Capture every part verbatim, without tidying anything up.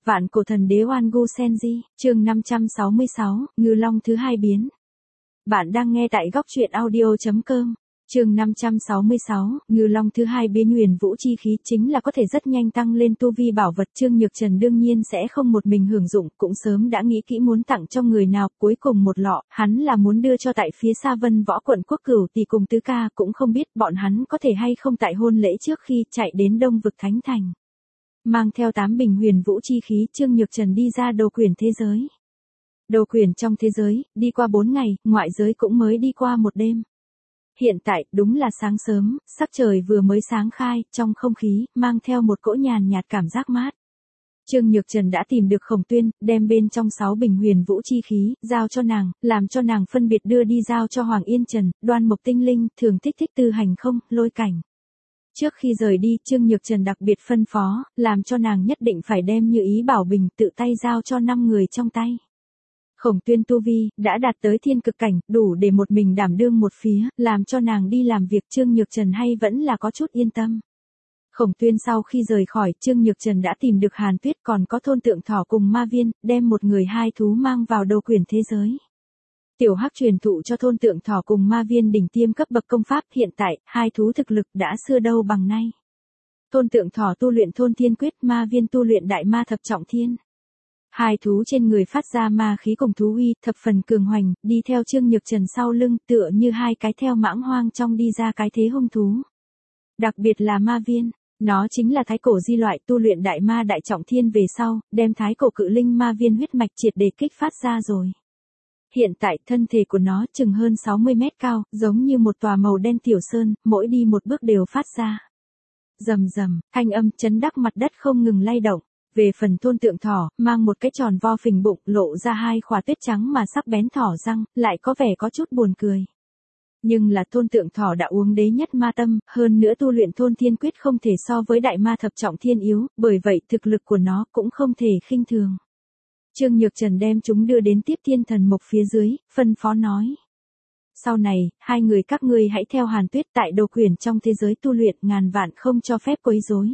Vạn cổ thần đế Oan Gu Senji, chương năm trăm sáu mươi sáu, Ngư Long thứ hai biến. Bạn đang nghe tại góc truyện audio.com. Chương năm trăm sáu mươi sáu, Ngư Long thứ hai biến. Huyền vũ chi khí chính là có thể rất nhanh tăng lên tu vi bảo vật. Trương Nhược Trần đương nhiên sẽ không một mình hưởng dụng, cũng sớm đã nghĩ kỹ muốn tặng cho người nào. Cuối cùng một lọ, hắn là muốn đưa cho tại phía xa Vân Võ quận Quốc Cửu Tỷ cùng Tứ Ca, cũng không biết bọn hắn có thể hay không tại hôn lễ trước khi chạy đến Đông vực Thánh Thành. Mang theo tám bình huyền vũ chi khí, Trương Nhược Trần đi ra đồ quyển thế giới. Đồ quyển trong thế giới, đi qua bốn ngày, ngoại giới cũng mới đi qua một đêm. Hiện tại, đúng là sáng sớm, sắc trời vừa mới sáng khai, trong không khí, mang theo một cỗ nhàn nhạt cảm giác mát. Trương Nhược Trần đã tìm được Khổng Tuyên, đem bên trong sáu bình huyền vũ chi khí, giao cho nàng, làm cho nàng phân biệt đưa đi giao cho Hoàng Yên Trần, Đoan Mộc Tinh Linh, Thường Thích Thích Tư Hành Không, Lôi Cảnh. Trước khi rời đi, Trương Nhược Trần đặc biệt phân phó, làm cho nàng nhất định phải đem Như Ý Bảo Bình tự tay giao cho năm người trong tay. Khổng Tuyên tu vi, đã đạt tới thiên cực cảnh, đủ để một mình đảm đương một phía, làm cho nàng đi làm việc. Trương Nhược Trần hay vẫn là có chút yên tâm. Khổng Tuyên sau khi rời khỏi, Trương Nhược Trần đã tìm được Hàn Tuyết còn có Thôn Tượng Thỏ cùng Ma Viên, đem một người hai thú mang vào đồ quyển thế giới. Tiểu Hắc truyền thụ cho Thôn Tượng Thỏ cùng Ma Viên đỉnh tiêm cấp bậc công pháp, hiện tại, hai thú thực lực đã xưa đâu bằng nay. Thôn Tượng Thỏ tu luyện Thôn Thiên Quyết, Ma Viên tu luyện Đại Ma Thập Trọng Thiên. Hai thú trên người phát ra ma khí cùng thú uy, thập phần cường hoành, đi theo Trương Nhược Trần sau lưng, tựa như hai cái theo mãng hoang trong đi ra cái thế hung thú. Đặc biệt là Ma Viên, nó chính là thái cổ di loại, tu luyện Đại Ma Đại Trọng Thiên về sau, đem thái cổ cự linh Ma Viên huyết mạch triệt để kích phát ra rồi. Hiện tại, thân thể của nó chừng hơn sáu mươi mét cao, giống như một tòa màu đen tiểu sơn, mỗi đi một bước đều phát ra. Rầm rầm, thanh âm chấn đắc mặt đất không ngừng lay động. Về phần Thôn Tượng Thỏ, mang một cái tròn vo phình bụng, lộ ra hai khóa tuyết trắng mà sắc bén thỏ răng, lại có vẻ có chút buồn cười. Nhưng là Thôn Tượng Thỏ đã uống đế nhất ma tâm, hơn nữa tu luyện Thôn Thiên Quyết không thể so với Đại Ma Thập Trọng Thiên yếu, bởi vậy thực lực của nó cũng không thể khinh thường. Trương Nhược Trần đem chúng đưa đến Tiếp Thiên Thần Mộc phía dưới, phân phó nói. Sau này, hai người các ngươi hãy theo Hàn Tuyết tại đồ quyển trong thế giới tu luyện, ngàn vạn không cho phép quấy rối.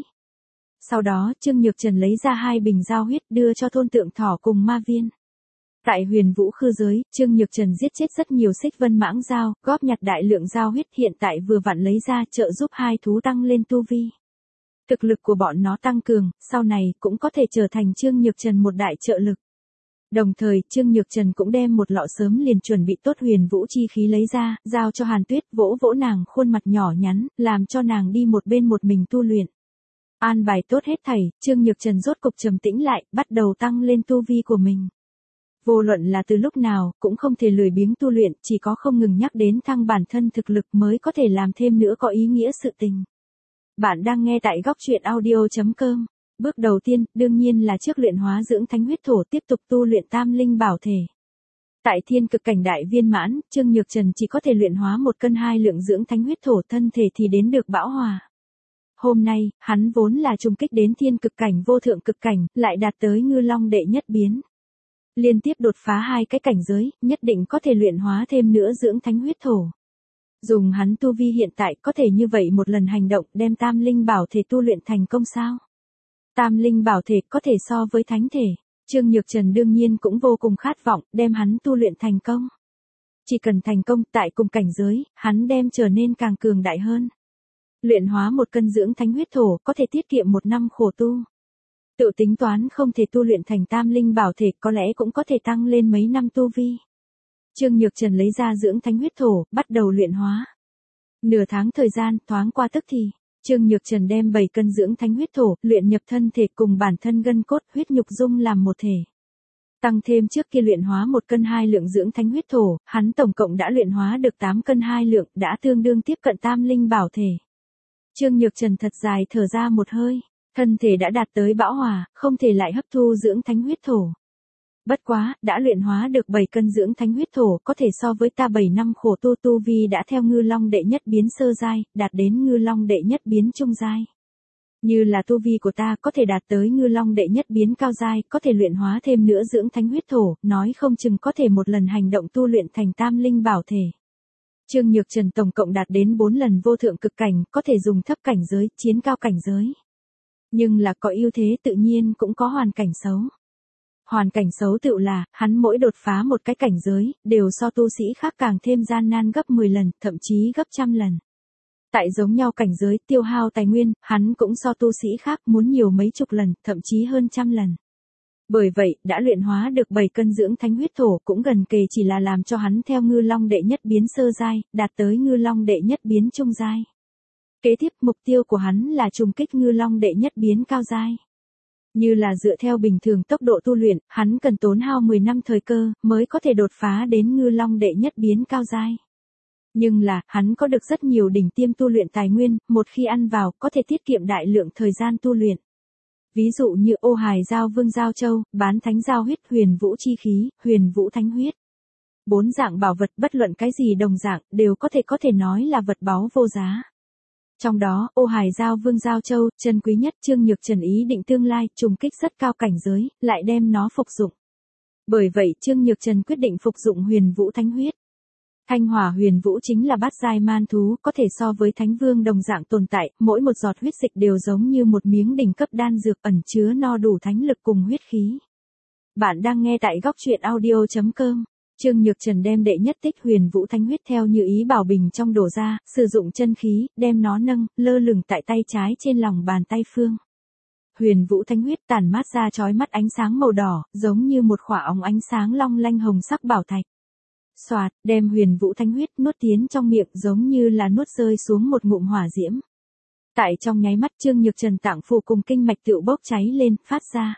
Sau đó, Trương Nhược Trần lấy ra hai bình giao huyết đưa cho Thôn Tượng Thỏ cùng Ma Viên. Tại huyền vũ khư giới, Trương Nhược Trần giết chết rất nhiều xích vân mãng dao, góp nhặt đại lượng giao huyết, hiện tại vừa vặn lấy ra trợ giúp hai thú tăng lên tu vi. Thực lực của bọn nó tăng cường, sau này cũng có thể trở thành Trương Nhược Trần một đại trợ lực. Đồng thời, Trương Nhược Trần cũng đem một lọ sớm liền chuẩn bị tốt huyền vũ chi khí lấy ra, giao cho Hàn Tuyết, vỗ vỗ nàng khuôn mặt nhỏ nhắn, làm cho nàng đi một bên một mình tu luyện. An bài tốt hết thảy, Trương Nhược Trần rốt cục trầm tĩnh lại, bắt đầu tăng lên tu vi của mình. Vô luận là từ lúc nào, cũng không thể lười biếng tu luyện, chỉ có không ngừng nhắc đến thăng bản thân thực lực mới có thể làm thêm nữa có ý nghĩa sự tình. Bạn đang nghe tại góc truyện audio.com. Bước đầu tiên, đương nhiên là trước luyện hóa dưỡng thánh huyết thổ, tiếp tục tu luyện tam linh bảo thể. Tại thiên cực cảnh đại viên mãn, Trương Nhược Trần chỉ có thể luyện hóa một cân hai lượng dưỡng thánh huyết thổ, thân thể thì đến được bão hòa. Hôm nay, hắn vốn là trùng kích đến thiên cực cảnh vô thượng cực cảnh, lại đạt tới Ngư Long đệ nhất biến. Liên tiếp đột phá hai cái cảnh giới, nhất định có thể luyện hóa thêm nữa dưỡng thánh huyết thổ. Dùng hắn tu vi hiện tại có thể như vậy một lần hành động đem tam linh bảo thể tu luyện thành công sao? Tam linh bảo thể có thể so với thánh thể, Trương Nhược Trần đương nhiên cũng vô cùng khát vọng đem hắn tu luyện thành công. Chỉ cần thành công tại cùng cảnh giới, hắn đem trở nên càng cường đại hơn. Luyện hóa một cân dưỡng thánh huyết thổ có thể tiết kiệm một năm khổ tu. Tự tính toán không thể tu luyện thành tam linh bảo thể, có lẽ cũng có thể tăng lên mấy năm tu vi. Trương Nhược Trần lấy ra dưỡng thánh huyết thổ, bắt đầu luyện hóa. Nửa tháng thời gian, thoáng qua tức thì, Trương Nhược Trần đem bảy cân dưỡng thánh huyết thổ, luyện nhập thân thể cùng bản thân gân cốt, huyết nhục dung làm một thể. Tăng thêm trước kia luyện hóa một cân hai lượng dưỡng thánh huyết thổ, hắn tổng cộng đã luyện hóa được tám cân hai lượng, đã tương đương tiếp cận tam linh bảo thể. Trương Nhược Trần thật dài thở ra một hơi, thân thể đã đạt tới bão hòa, không thể lại hấp thu dưỡng thánh huyết thổ. Bất quá, đã luyện hóa được bảy cân dưỡng thánh huyết thổ, có thể so với ta bảy năm khổ tu tu vi đã theo Ngư Long đệ nhất biến sơ giai, đạt đến Ngư Long đệ nhất biến trung giai. Như là tu vi của ta có thể đạt tới Ngư Long đệ nhất biến cao giai, có thể luyện hóa thêm nữa dưỡng thánh huyết thổ, nói không chừng có thể một lần hành động tu luyện thành tam linh bảo thể. Trương Nhược Trần tổng cộng đạt đến bốn lần vô thượng cực cảnh, có thể dùng thấp cảnh giới, chiến cao cảnh giới. Nhưng là có ưu thế tự nhiên cũng có hoàn cảnh xấu. Hoàn cảnh xấu tựu là, hắn mỗi đột phá một cái cảnh giới, đều so tu sĩ khác càng thêm gian nan gấp mười lần, thậm chí gấp trăm lần. Tại giống nhau cảnh giới tiêu hao tài nguyên, hắn cũng so tu sĩ khác muốn nhiều mấy chục lần, thậm chí hơn trăm lần. Bởi vậy, đã luyện hóa được bảy cân dưỡng thánh huyết thổ cũng gần kề chỉ là làm cho hắn theo ngư long đệ nhất biến sơ giai, đạt tới ngư long đệ nhất biến trung giai. Kế tiếp mục tiêu của hắn là trùng kích ngư long đệ nhất biến cao giai. Như là dựa theo bình thường tốc độ tu luyện, hắn cần tốn hao mười năm thời cơ, mới có thể đột phá đến ngư long đệ nhất biến cao giai. Nhưng là, hắn có được rất nhiều đỉnh tiêm tu luyện tài nguyên, một khi ăn vào, có thể tiết kiệm đại lượng thời gian tu luyện. Ví dụ như ô hài giao vương giao châu, bán thánh giao huyết, huyền vũ chi khí, huyền vũ thánh huyết. Bốn dạng bảo vật bất luận cái gì đồng dạng, đều có thể có thể nói là vật báu vô giá. Trong đó, ô hài giao vương giao châu, chân quý nhất Trương Nhược Trần ý định tương lai, trùng kích rất cao cảnh giới, lại đem nó phục dụng. Bởi vậy Trương Nhược Trần quyết định phục dụng huyền vũ thánh huyết. Thanh hỏa huyền vũ chính là bát giai man thú, có thể so với thánh vương đồng dạng tồn tại, mỗi một giọt huyết dịch đều giống như một miếng đỉnh cấp đan dược ẩn chứa no đủ thánh lực cùng huyết khí. Bạn đang nghe tại góc truyện audio chấm com. Trương Nhược Trần đem đệ nhất tích huyền vũ thánh huyết theo như ý bảo bình trong đổ ra, sử dụng chân khí, đem nó nâng, lơ lửng tại tay trái trên lòng bàn tay phương. Huyền vũ thánh huyết tản mát ra chói mắt ánh sáng màu đỏ, giống như một khỏa óng ánh sáng long lanh hồng sắc bảo thạch. Xoạt, đem huyền vũ thánh huyết nuốt tiến trong miệng giống như là nuốt rơi xuống một ngụm hỏa diễm. Tại trong nháy mắt Trương Nhược Trần tạng phủ cùng kinh mạch tựu bốc cháy lên, phát ra.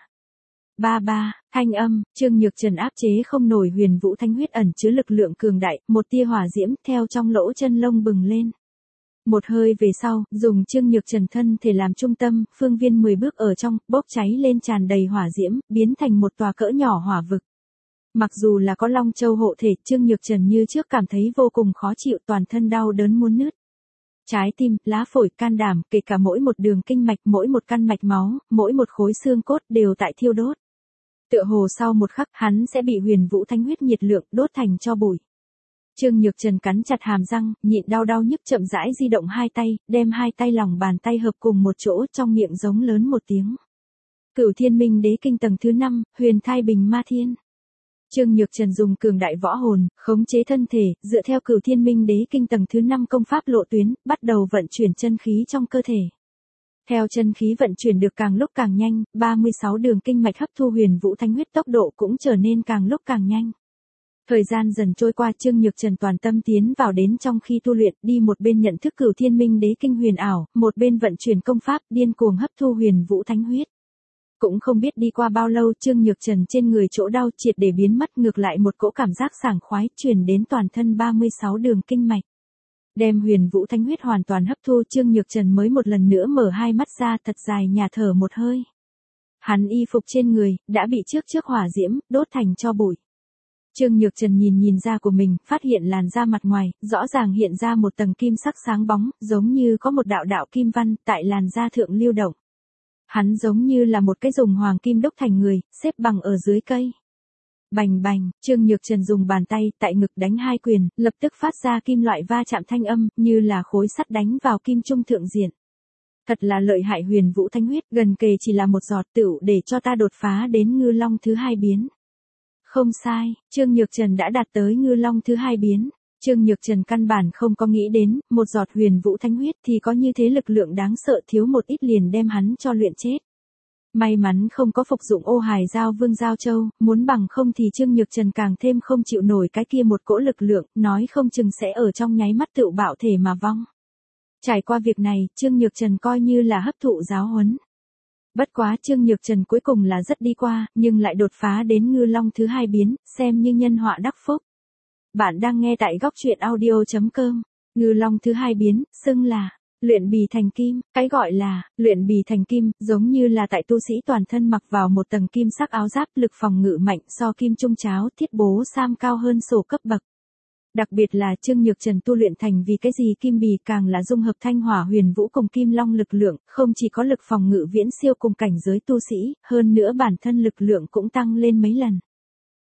Ba ba, thanh âm, Trương Nhược Trần áp chế không nổi huyền vũ thánh huyết ẩn chứa lực lượng cường đại, một tia hỏa diễm theo trong lỗ chân lông bừng lên. Một hơi về sau, dùng Trương Nhược Trần thân thể làm trung tâm, phương viên mười bước ở trong, bốc cháy lên tràn đầy hỏa diễm, biến thành một tòa cỡ nhỏ hỏa vực. Mặc dù là có Long Châu hộ thể, Trương Nhược Trần như trước cảm thấy vô cùng khó chịu, toàn thân đau đớn muốn nứt. Trái tim, lá phổi, can đảm, kể cả mỗi một đường kinh mạch, mỗi một căn mạch máu, mỗi một khối xương cốt đều tại thiêu đốt. Tựa hồ sau một khắc, hắn sẽ bị huyền vũ thánh huyết nhiệt lượng đốt thành tro bụi. Trương Nhược Trần cắn chặt hàm răng, nhịn đau đau nhức chậm rãi di động hai tay, đem hai tay lòng bàn tay hợp cùng một chỗ, trong miệng giống lớn một tiếng. Cửu Thiên Minh Đế Kinh tầng thứ năm, Huyền Thai Bình Ma Thiên. Trương Nhược Trần dùng cường đại võ hồn, khống chế thân thể, dựa theo Cửu Thiên Minh Đế Kinh tầng thứ năm công pháp lộ tuyến, bắt đầu vận chuyển chân khí trong cơ thể. Theo chân khí vận chuyển được càng lúc càng nhanh, ba mươi sáu đường kinh mạch hấp thu huyền vũ thánh huyết tốc độ cũng trở nên càng lúc càng nhanh. Thời gian dần trôi qua, Trương Nhược Trần toàn tâm tiến vào đến trong khi tu luyện, đi một bên nhận thức Cửu Thiên Minh Đế Kinh huyền ảo, một bên vận chuyển công pháp, điên cuồng hấp thu huyền vũ thánh huyết. Cũng không biết đi qua bao lâu, Trương Nhược Trần trên người chỗ đau triệt để biến mất, ngược lại một cỗ cảm giác sảng khoái truyền đến toàn thân ba mươi sáu đường kinh mạch. Đem huyền vũ thánh huyết hoàn toàn hấp thu, Trương Nhược Trần mới một lần nữa mở hai mắt ra, thật dài nhả thở một hơi. Hắn y phục trên người đã bị trước trước hỏa diễm đốt thành tro bụi. Trương Nhược Trần nhìn nhìn da của mình, phát hiện làn da mặt ngoài rõ ràng hiện ra một tầng kim sắc sáng bóng, giống như có một đạo đạo kim văn tại làn da thượng lưu động. Hắn giống như là một cái dùng hoàng kim đúc thành người, xếp bằng ở dưới cây. Bành bành, Trương Nhược Trần dùng bàn tay tại ngực đánh hai quyền, lập tức phát ra kim loại va chạm thanh âm, như là khối sắt đánh vào kim trung thượng diện. Thật là lợi hại, huyền vũ thánh huyết, gần kề chỉ là một giọt tựu để cho ta đột phá đến ngư long thứ hai biến. Không sai, Trương Nhược Trần đã đạt tới ngư long thứ hai biến. Trương Nhược Trần căn bản không có nghĩ đến, một giọt huyền vũ thánh huyết thì có như thế lực lượng đáng sợ, thiếu một ít liền đem hắn cho luyện chết. May mắn không có phục dụng ô hài giao vương giao châu, muốn bằng không thì Trương Nhược Trần càng thêm không chịu nổi cái kia một cỗ lực lượng, nói không chừng sẽ ở trong nháy mắt tự bạo thể mà vong. Trải qua việc này, Trương Nhược Trần coi như là hấp thụ giáo huấn. Bất quá Trương Nhược Trần cuối cùng là rất đi qua, nhưng lại đột phá đến ngư long thứ hai biến, xem như nhân họa đắc phúc. Bạn đang nghe tại góc truyện audio chấm com. Ngư long thứ hai biến, xưng là luyện bì thành kim. Cái gọi là luyện bì thành kim, giống như là tại tu sĩ toàn thân mặc vào một tầng kim sắc áo giáp, lực phòng ngự mạnh, so kim trung cháo thiết bố sam cao hơn sổ cấp bậc. Đặc biệt là Trương Nhược Trần tu luyện thành vì cái gì kim bì, càng là dung hợp thanh hỏa huyền vũ cùng kim long lực lượng, không chỉ có lực phòng ngự viễn siêu cùng cảnh giới tu sĩ, hơn nữa bản thân lực lượng cũng tăng lên mấy lần.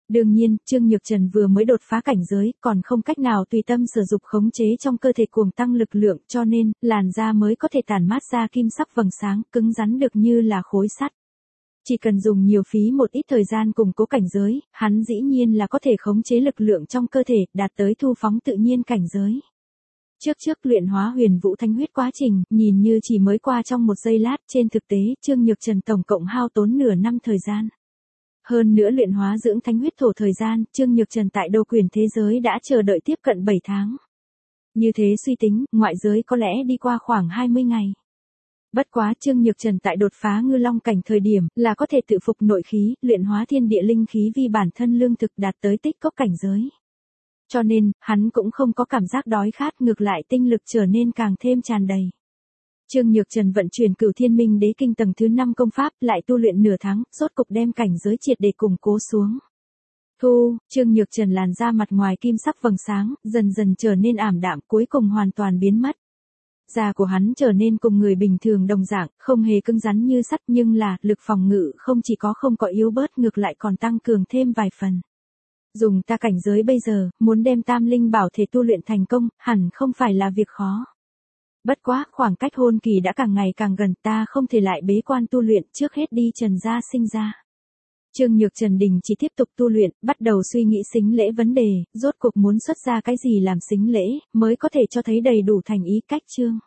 Đương nhiên, Trương Nhược Trần vừa mới đột phá cảnh giới, còn không cách nào tùy tâm sử dụng khống chế trong cơ thể cuồng tăng lực lượng, cho nên, làn da mới có thể tản mát ra kim sắc vầng sáng, cứng rắn được như là khối sắt. Chỉ cần dùng nhiều phí một ít thời gian củng cố cảnh giới, hắn dĩ nhiên là có thể khống chế lực lượng trong cơ thể, đạt tới thu phóng tự nhiên cảnh giới. Trước trước luyện hóa huyền vũ thanh huyết quá trình, nhìn như chỉ mới qua trong một giây lát, trên thực tế, Trương Nhược Trần tổng cộng hao tốn nửa năm thời gian. Hơn nữa luyện hóa dưỡng thánh huyết thổ thời gian, Trương Nhược Trần tại đô quyền thế giới đã chờ đợi tiếp cận bảy tháng. Như thế suy tính, ngoại giới có lẽ đi qua khoảng hai mươi ngày. Bất quá Trương Nhược Trần tại đột phá ngư long cảnh thời điểm, là có thể tự phục nội khí, luyện hóa thiên địa linh khí vì bản thân lương thực đạt tới tích cốc cảnh giới. Cho nên, hắn cũng không có cảm giác đói khát, ngược lại tinh lực trở nên càng thêm tràn đầy. Trương Nhược Trần vận chuyển Cửu Thiên Minh Đế Kinh tầng thứ năm công pháp, lại tu luyện nửa tháng, rốt cục đem cảnh giới triệt để củng cố xuống. Thu, Trương Nhược Trần làn da mặt ngoài kim sắc vầng sáng, dần dần trở nên ảm đạm, cuối cùng hoàn toàn biến mất. Da của hắn trở nên cùng người bình thường đồng dạng, không hề cứng rắn như sắt, nhưng là, lực phòng ngự không chỉ có không có yếu bớt, ngược lại còn tăng cường thêm vài phần. Dùng ta cảnh giới bây giờ, muốn đem tam linh bảo thể tu luyện thành công, hẳn không phải là việc khó. Bất quá, khoảng cách hôn kỳ đã càng ngày càng gần, ta không thể lại bế quan tu luyện, trước hết đi Trần gia sinh ra. Trương Nhược Trần đình chỉ tiếp tục tu luyện, bắt đầu suy nghĩ sính lễ vấn đề, rốt cuộc muốn xuất ra cái gì làm sính lễ, mới có thể cho thấy đầy đủ thành ý cách Trương.